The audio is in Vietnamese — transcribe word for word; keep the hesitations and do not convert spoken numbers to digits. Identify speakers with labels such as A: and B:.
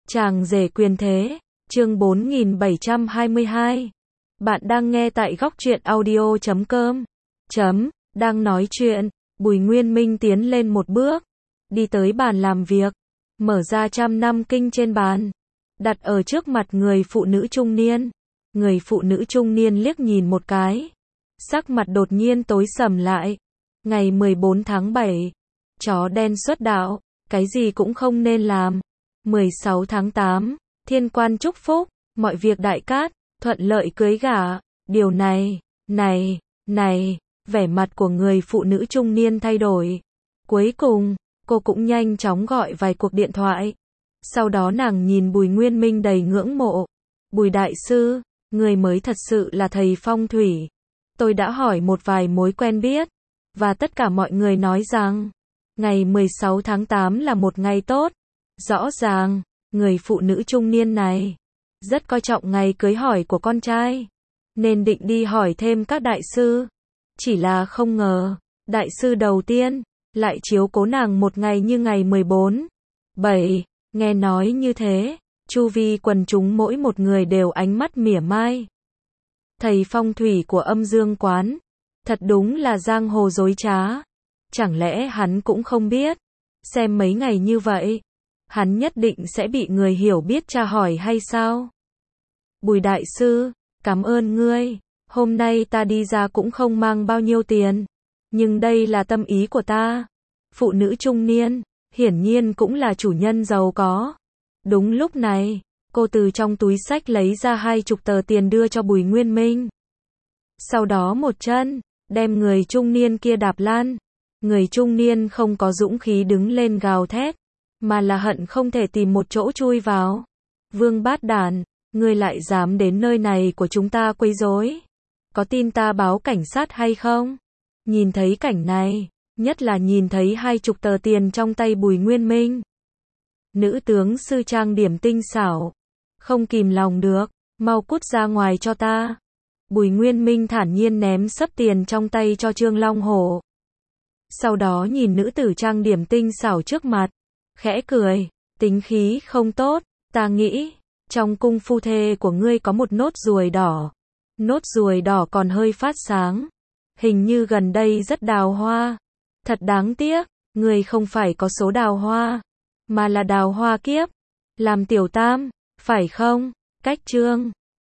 A: Chàng rể quyền thế, chương bốn nghìn bảy trăm hai mươi hai. Bạn đang nghe tại góc truyện audio chấm com. Chấm, đang nói chuyện, Bùi Nguyên Minh tiến lên một bước, đi tới bàn làm việc, mở ra trăm năm kinh trên bàn, đặt ở trước mặt người phụ nữ trung niên. Người phụ nữ trung niên liếc nhìn một cái, sắc mặt đột nhiên tối sầm lại. Ngày mười bốn tháng bảy, chó đen xuất đạo, cái gì cũng không nên làm. mười sáu tháng tám, thiên quan chúc phúc, mọi việc đại cát, thuận lợi cưới gả. Điều này, này, này, vẻ mặt của người phụ nữ trung niên thay đổi. Cuối cùng, cô cũng nhanh chóng gọi vài cuộc điện thoại. Sau đó nàng nhìn Bùi Nguyên Minh đầy ngưỡng mộ. Bùi đại sư, người mới thật sự là thầy phong thủy. Tôi đã hỏi một vài mối quen biết, và tất cả mọi người nói rằng, ngày mười sáu tháng tám là một ngày tốt. Rõ ràng, người phụ nữ trung niên này rất coi trọng ngày cưới hỏi của con trai, nên định đi hỏi thêm các đại sư. Chỉ là không ngờ, đại sư đầu tiên lại chiếu cố nàng một ngày như ngày mười bốn. bảy. Nghe nói như thế, chu vi quần chúng mỗi một người đều ánh mắt mỉa mai. Thầy phong thủy của Âm Dương quán, thật đúng là giang hồ dối trá. Chẳng lẽ hắn cũng không biết, xem mấy ngày như vậy, hắn nhất định sẽ bị người hiểu biết tra hỏi hay sao? Bùi đại sư, cảm ơn ngươi, hôm nay ta đi ra cũng không mang bao nhiêu tiền, nhưng đây là tâm ý của ta. Phụ nữ trung niên, hiển nhiên cũng là chủ nhân giàu có. Đúng lúc này, cô từ trong túi xách lấy ra hai chục tờ tiền đưa cho Bùi Nguyên Minh. Sau đó một chân, đem người trung niên kia đạp lan. Người trung niên không có dũng khí đứng lên gào thét, mà là hận không thể tìm một chỗ chui vào. Vương bát đản, ngươi lại dám đến nơi này của chúng ta quấy rối? Có tin ta báo cảnh sát hay không? Nhìn thấy cảnh này, nhất là nhìn thấy hai chục tờ tiền trong tay Bùi Nguyên Minh. Nữ tướng sư trang điểm tinh xảo, không kìm lòng được, mau cút ra ngoài cho ta. Bùi Nguyên Minh thản nhiên ném sấp tiền trong tay cho Trương Long Hổ. Sau đó nhìn nữ tử trang điểm tinh xảo trước mặt, khẽ cười, tính khí không tốt, ta nghĩ, trong cung phu thê của ngươi có một nốt ruồi đỏ. Nốt ruồi đỏ còn hơi phát sáng, hình như gần đây rất đào hoa. Thật đáng tiếc, ngươi không phải có số đào hoa, mà là đào hoa kiếp. Làm tiểu tam, phải không? Cách Trương